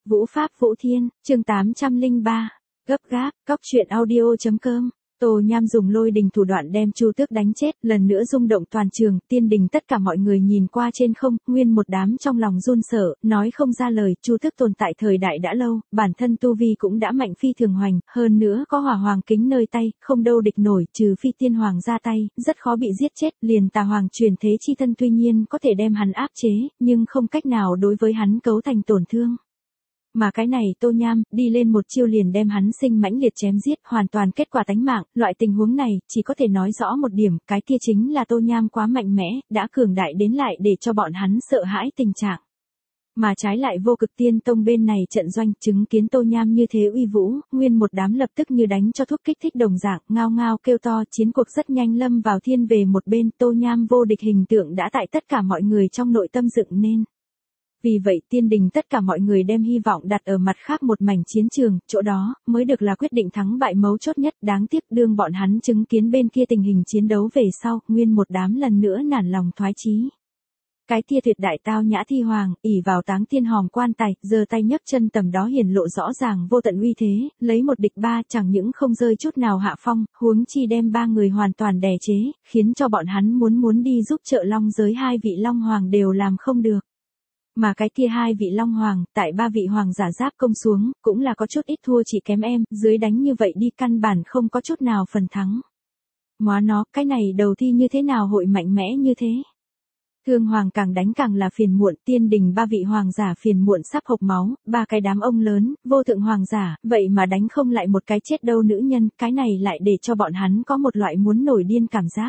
Vũ Pháp Vũ Thiên, chương 803. Gấp gáp, cóc truyện audio.com. Tô Nham dùng lôi đình thủ đoạn đem Chu Tước đánh chết, lần nữa rung động toàn trường, tiên đình tất cả mọi người nhìn qua trên không, nguyên một đám trong lòng run sợ, nói không ra lời. Chu Tước tồn tại thời đại đã lâu, bản thân tu vi cũng đã mạnh phi thường hoành, hơn nữa có hỏa hoàng kính nơi tay, không đâu địch nổi, trừ phi tiên hoàng ra tay, rất khó bị giết chết. Liền tà hoàng truyền thế chi thân tuy nhiên có thể đem hắn áp chế, nhưng không cách nào đối với hắn cấu thành tổn thương. Mà cái này Tô Nham, đi lên một chiêu liền đem hắn sinh mãnh liệt chém giết, hoàn toàn kết quả tánh mạng. Loại tình huống này, chỉ có thể nói rõ một điểm, cái kia chính là Tô Nham quá mạnh mẽ, đã cường đại đến lại để cho bọn hắn sợ hãi tình trạng. Mà trái lại Vô Cực Tiên Tông bên này trận doanh, chứng kiến Tô Nham như thế uy vũ, nguyên một đám lập tức như đánh cho thuốc kích thích đồng dạng, ngao ngao kêu to. Chiến cuộc rất nhanh lâm vào thiên về một bên, Tô Nham vô địch hình tượng đã tại tất cả mọi người trong nội tâm dựng nên. Vì vậy tiên đình tất cả mọi người đem hy vọng đặt ở mặt khác một mảnh chiến trường, chỗ đó mới được là quyết định thắng bại mấu chốt nhất. Đáng tiếc đương bọn hắn chứng kiến bên kia tình hình chiến đấu về sau, nguyên một đám lần nữa nản lòng thoái chí. Cái kia tuyệt đại tao nhã thi hoàng, ỷ vào táng tiên hòm quan tài, giơ tay nhấc chân tầm đó hiển lộ rõ ràng vô tận uy thế, lấy một địch ba, chẳng những không rơi chút nào hạ phong, huống chi đem ba người hoàn toàn đè chế, khiến cho bọn hắn muốn đi giúp trợ long giới hai vị long hoàng đều làm không được. Mà cái kia hai vị long hoàng, tại ba vị hoàng giả giáp công xuống, cũng là có chút ít thua chỉ kém em, dưới đánh như vậy đi căn bản không có chút nào phần thắng. Móa nó, cái này đầu thi như thế nào hội mạnh mẽ như thế? Thương hoàng càng đánh càng là phiền muộn, tiên đình ba vị hoàng giả phiền muộn sắp hộc máu, ba cái đám ông lớn, vô thượng hoàng giả, vậy mà đánh không lại một cái chết đâu nữ nhân, cái này lại để cho bọn hắn có một loại muốn nổi điên cảm giác.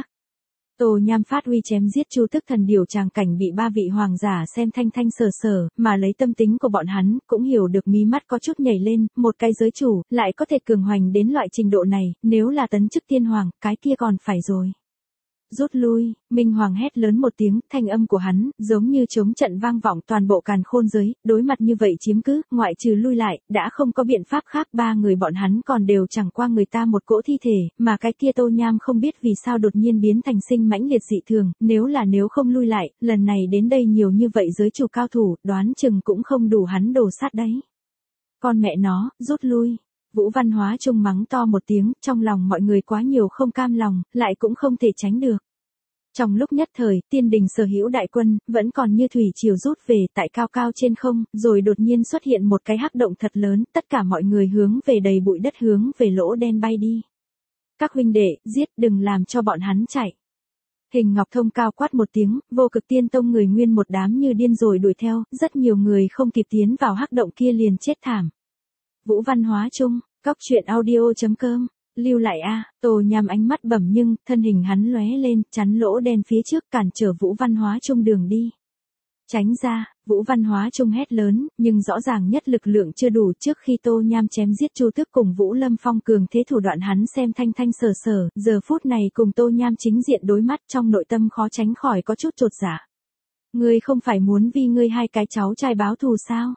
Tô Nham phát uy chém giết Chu Tước thần điều tràng cảnh bị ba vị hoàng giả xem thanh thanh sờ sờ, mà lấy tâm tính của bọn hắn, cũng hiểu được mí mắt có chút nhảy lên, một cái giới chủ, lại có thể cường hoành đến loại trình độ này, nếu là tấn chức tiên hoàng, cái kia còn phải rồi. Rút lui, Minh Hoàng hét lớn một tiếng, thanh âm của hắn, giống như trống trận vang vọng toàn bộ càn khôn giới, đối mặt như vậy chiếm cứ, ngoại trừ lui lại, đã không có biện pháp khác. Ba người bọn hắn còn đều chẳng qua người ta một cỗ thi thể, mà cái kia Tô Nham không biết vì sao đột nhiên biến thành sinh mãnh liệt dị thường, nếu không lui lại, lần này đến đây nhiều như vậy giới chủ cao thủ, đoán chừng cũng không đủ hắn đổ sát đấy. Con mẹ nó, rút lui. Vũ Văn Hóa Trung mắng to một tiếng, trong lòng mọi người quá nhiều không cam lòng, lại cũng không thể tránh được. Trong lúc nhất thời, tiên đình sở hữu đại quân, vẫn còn như thủy triều rút về tại cao cao trên không, rồi đột nhiên xuất hiện một cái hắc động thật lớn, tất cả mọi người hướng về đầy bụi đất hướng về lỗ đen bay đi. Các huynh đệ, giết đừng làm cho bọn hắn chạy. Hình Ngọc Thông cao quát một tiếng, Vô Cực Tiên Tông người nguyên một đám như điên rồi đuổi theo, rất nhiều người không kịp tiến vào hắc động kia liền chết thảm. Vũ Văn Hóa Trung, cóc truyện audio.com, lưu lại a. Tô Nham ánh mắt bẩm nhưng, thân hình hắn lóe lên, chắn lỗ đen phía trước cản trở Vũ Văn Hóa Trung đường đi. Tránh ra, Vũ Văn Hóa Trung hét lớn, nhưng rõ ràng nhất lực lượng chưa đủ. Trước khi Tô Nham chém giết Chu Tước cùng Vũ Lâm Phong cường thế thủ đoạn hắn xem thanh thanh sờ sờ, giờ phút này cùng Tô Nham chính diện đối mắt, trong nội tâm khó tránh khỏi có chút chột dạ. Ngươi không phải muốn vì ngươi hai cái cháu trai báo thù sao?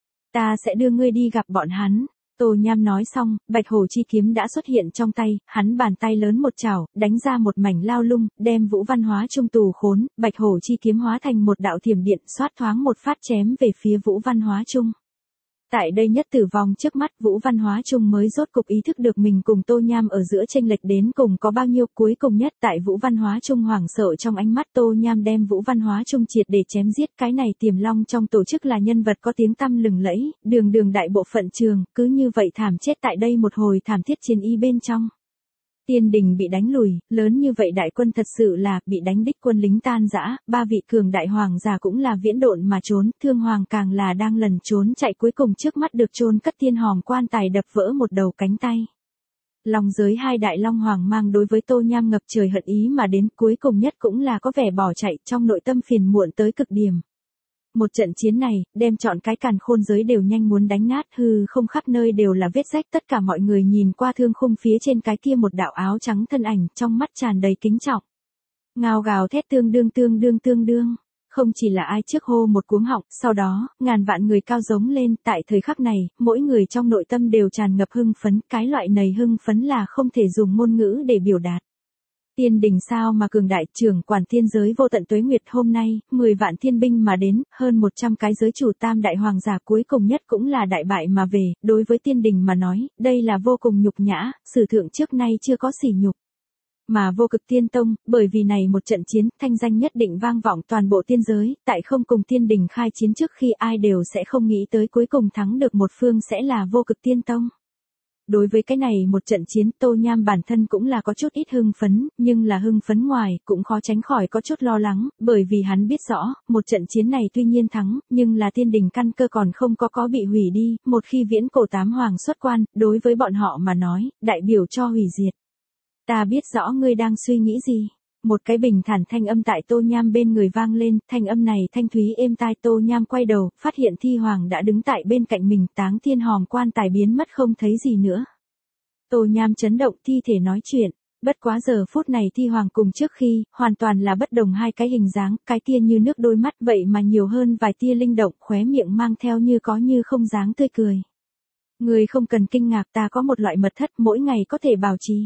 Ta sẽ đưa ngươi đi gặp bọn hắn. Tô Nham nói xong, Bạch Hổ chi kiếm đã xuất hiện trong tay, hắn bàn tay lớn một chảo, đánh ra một mảnh lao lung, đem Vũ Văn Hóa Trung tù khốn. Bạch Hổ chi kiếm hóa thành một đạo thiểm điện, xoát thoáng một phát chém về phía Vũ Văn Hóa Trung. Tại đây nhất tử vong trước mắt, Vũ Văn Hóa Trung mới rốt cục ý thức được mình cùng Tô Nham ở giữa chênh lệch đến cùng có bao nhiêu. Cuối cùng nhất tại Vũ Văn Hóa Trung hoảng sợ trong ánh mắt, Tô Nham đem Vũ Văn Hóa Trung triệt để chém giết. Cái này Tiềm Long trong tổ chức là nhân vật có tiếng tăm lừng lẫy, đường đại bộ phận trường, cứ như vậy thảm chết tại đây một hồi thảm thiết chiến y bên trong. Tiên đình bị đánh lùi, lớn như vậy đại quân thật sự là bị đánh đích quân lính tan rã, ba vị cường đại hoàng giả cũng là viễn độn mà trốn, Thương Hoàng càng là đang lần trốn chạy, cuối cùng trước mắt được chôn cất tiên hòm quan tài đập vỡ một đầu cánh tay. Long giới hai đại long hoàng mang đối với Tô Nham ngập trời hận ý mà đến, cuối cùng nhất cũng là có vẻ bỏ chạy, trong nội tâm phiền muộn tới cực điểm. Một trận chiến này, đem chọn cái càn khôn giới đều nhanh muốn đánh nát, hư không khắp nơi đều là vết rách. Tất cả mọi người nhìn qua thương khung phía trên cái kia một đạo áo trắng thân ảnh, trong mắt tràn đầy kính trọng. Ngao gào thét tương đương. Không chỉ là ai trước hô một cuống họng, sau đó, ngàn vạn người cao giống lên. Tại thời khắc này, mỗi người trong nội tâm đều tràn ngập hưng phấn, cái loại này hưng phấn là không thể dùng ngôn ngữ để biểu đạt. Tiên đình sao mà cường đại, trưởng quản thiên giới vô tận tuế nguyệt, hôm nay, 10 vạn thiên binh mà đến, hơn 100 cái giới chủ tam đại hoàng giả cuối cùng nhất cũng là đại bại mà về, đối với tiên đình mà nói, đây là vô cùng nhục nhã, sử thượng trước nay chưa có sỉ nhục. Mà Vô Cực Tiên Tông, bởi vì này một trận chiến, thanh danh nhất định vang vọng toàn bộ tiên giới, tại không cùng tiên đình khai chiến trước khi ai đều sẽ không nghĩ tới cuối cùng thắng được một phương sẽ là Vô Cực Tiên Tông. Đối với cái này một trận chiến, Tô Nham bản thân cũng là có chút ít hưng phấn, nhưng là hưng phấn ngoài, cũng khó tránh khỏi có chút lo lắng, bởi vì hắn biết rõ, một trận chiến này tuy nhiên thắng, nhưng là tiên đình căn cơ còn không có bị hủy đi, một khi viễn cổ tám hoàng xuất quan, đối với bọn họ mà nói, đại biểu cho hủy diệt. Ta biết rõ ngươi đang suy nghĩ gì. Một cái bình thản thanh âm tại Tô Nham bên người vang lên, thanh âm này thanh thúy êm tai. Tô Nham quay đầu, phát hiện Thi Hoàng đã đứng tại bên cạnh mình, Táng Thiên Hòm quan tài biến mất không thấy gì nữa. Tô Nham chấn động, thi thể nói chuyện, bất quá giờ phút này Thi Hoàng cùng trước khi, hoàn toàn là bất đồng hai cái hình dáng, cái kia như nước đôi mắt vậy mà nhiều hơn vài tia linh động, khóe miệng mang theo như có như không dáng tươi cười. Người không cần kinh ngạc, ta có một loại mật thất mỗi ngày có thể bảo trì.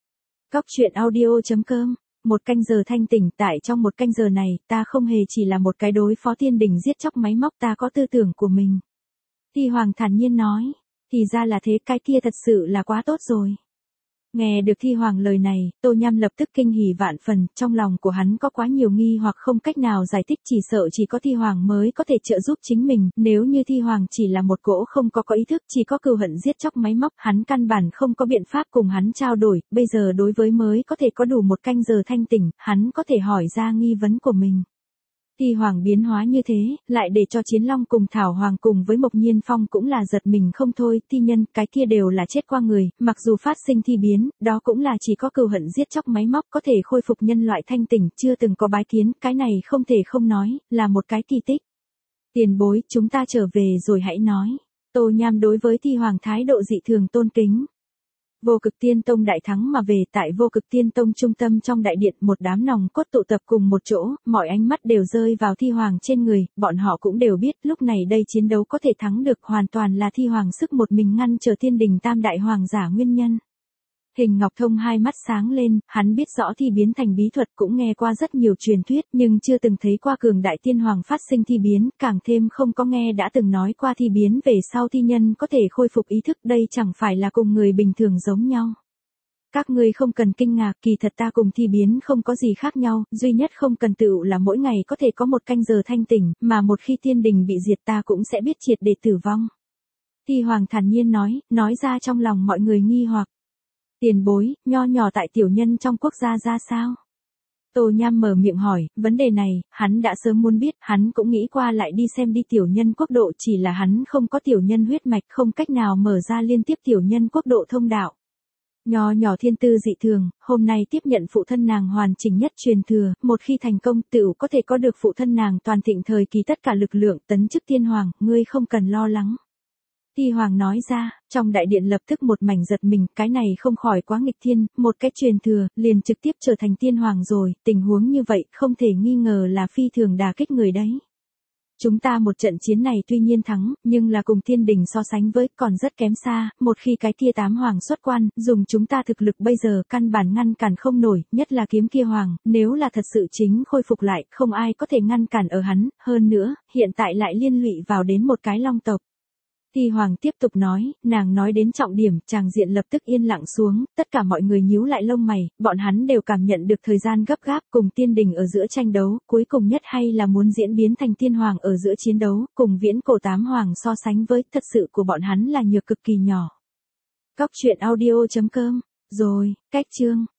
Cóc truyện audio.com. Một canh giờ thanh tỉnh, tại trong một canh giờ này, ta không hề chỉ là một cái đối phó tiên đình giết chóc máy móc, ta có tư tưởng của mình. Thi Hoàng thản nhiên nói, thì ra là thế, cái kia thật sự là quá tốt rồi. Nghe được Thi Hoàng lời này, Tô Nham lập tức kinh hỉ vạn phần, trong lòng của hắn có quá nhiều nghi hoặc không cách nào giải thích, chỉ sợ chỉ có Thi Hoàng mới có thể trợ giúp chính mình, nếu như Thi Hoàng chỉ là một cỗ không có ý thức, chỉ có cừu hận giết chóc máy móc, hắn căn bản không có biện pháp cùng hắn trao đổi, bây giờ đối với mới có thể có đủ một canh giờ thanh tỉnh, hắn có thể hỏi ra nghi vấn của mình. Thi Hoàng biến hóa như thế, lại để cho Chiến Long cùng Thảo Hoàng cùng với Mộc Nhiên Phong cũng là giật mình không thôi, thi nhân, cái kia đều là chết qua người, mặc dù phát sinh thi biến, đó cũng là chỉ có cừu hận giết chóc máy móc có thể khôi phục nhân loại thanh tỉnh, chưa từng có bái kiến, cái này không thể không nói, là một cái kỳ tích. Tiền bối, chúng ta trở về rồi hãy nói. Tô Nham đối với Thi Hoàng thái độ dị thường tôn kính. Vô Cực Tiên Tông đại thắng mà về, tại Vô Cực Tiên Tông trung tâm trong đại điện, một đám nòng cốt tụ tập cùng một chỗ, mọi ánh mắt đều rơi vào Thi Hoàng trên người, bọn họ cũng đều biết lúc này đây chiến đấu có thể thắng được hoàn toàn là Thi Hoàng sức một mình ngăn trở tiên đình tam đại hoàng giả nguyên nhân. Hình Ngọc Thông hai mắt sáng lên, hắn biết rõ thi biến thành bí thuật, cũng nghe qua rất nhiều truyền thuyết, nhưng chưa từng thấy qua cường đại tiên hoàng phát sinh thi biến, càng thêm không có nghe đã từng nói qua thi biến về sau thi nhân có thể khôi phục ý thức, đây chẳng phải là cùng người bình thường giống nhau. Các ngươi không cần kinh ngạc, kỳ thật ta cùng thi biến không có gì khác nhau, duy nhất không cần tựu là mỗi ngày có thể có một canh giờ thanh tỉnh, mà một khi tiên đình bị diệt ta cũng sẽ biết triệt để tử vong. Thi Hoàng thản nhiên nói ra trong lòng mọi người nghi hoặc. Tiền bối, nho nhỏ tại tiểu nhân trong quốc gia ra sao? Tô Nham mở miệng hỏi, vấn đề này, hắn đã sớm muốn biết, hắn cũng nghĩ qua lại đi xem đi tiểu nhân quốc độ, chỉ là hắn không có tiểu nhân huyết mạch, không cách nào mở ra liên tiếp tiểu nhân quốc độ thông đạo. Nho nhỏ thiên tư dị thường, hôm nay tiếp nhận phụ thân nàng hoàn chỉnh nhất truyền thừa, một khi thành công tựu có thể có được phụ thân nàng toàn thịnh thời kỳ tất cả lực lượng tấn chức tiên hoàng, ngươi không cần lo lắng. Thi Hoàng nói ra, trong đại điện lập tức một mảnh giật mình, cái này không khỏi quá nghịch thiên, một cái truyền thừa, liền trực tiếp trở thành tiên hoàng rồi, tình huống như vậy không thể nghi ngờ là phi thường đả kích người đấy. Chúng ta một trận chiến này tuy nhiên thắng, nhưng là cùng thiên đình so sánh với, còn rất kém xa, một khi cái kia tám hoàng xuất quan, dùng chúng ta thực lực bây giờ căn bản ngăn cản không nổi, nhất là kiếm kia hoàng, nếu là thật sự chính khôi phục lại, không ai có thể ngăn cản ở hắn, hơn nữa, hiện tại lại liên lụy vào đến một cái long tộc. Thi Hoàng tiếp tục nói, nàng nói đến trọng điểm, tràng diện lập tức yên lặng xuống, tất cả mọi người nhíu lại lông mày, bọn hắn đều cảm nhận được thời gian gấp gáp cùng tiên đình ở giữa tranh đấu, cuối cùng nhất hay là muốn diễn biến thành tiên hoàng ở giữa chiến đấu, cùng viễn cổ tám hoàng so sánh với, thật sự của bọn hắn là nhược cực kỳ nhỏ. Cóc truyện audio.com, rồi, cách chương.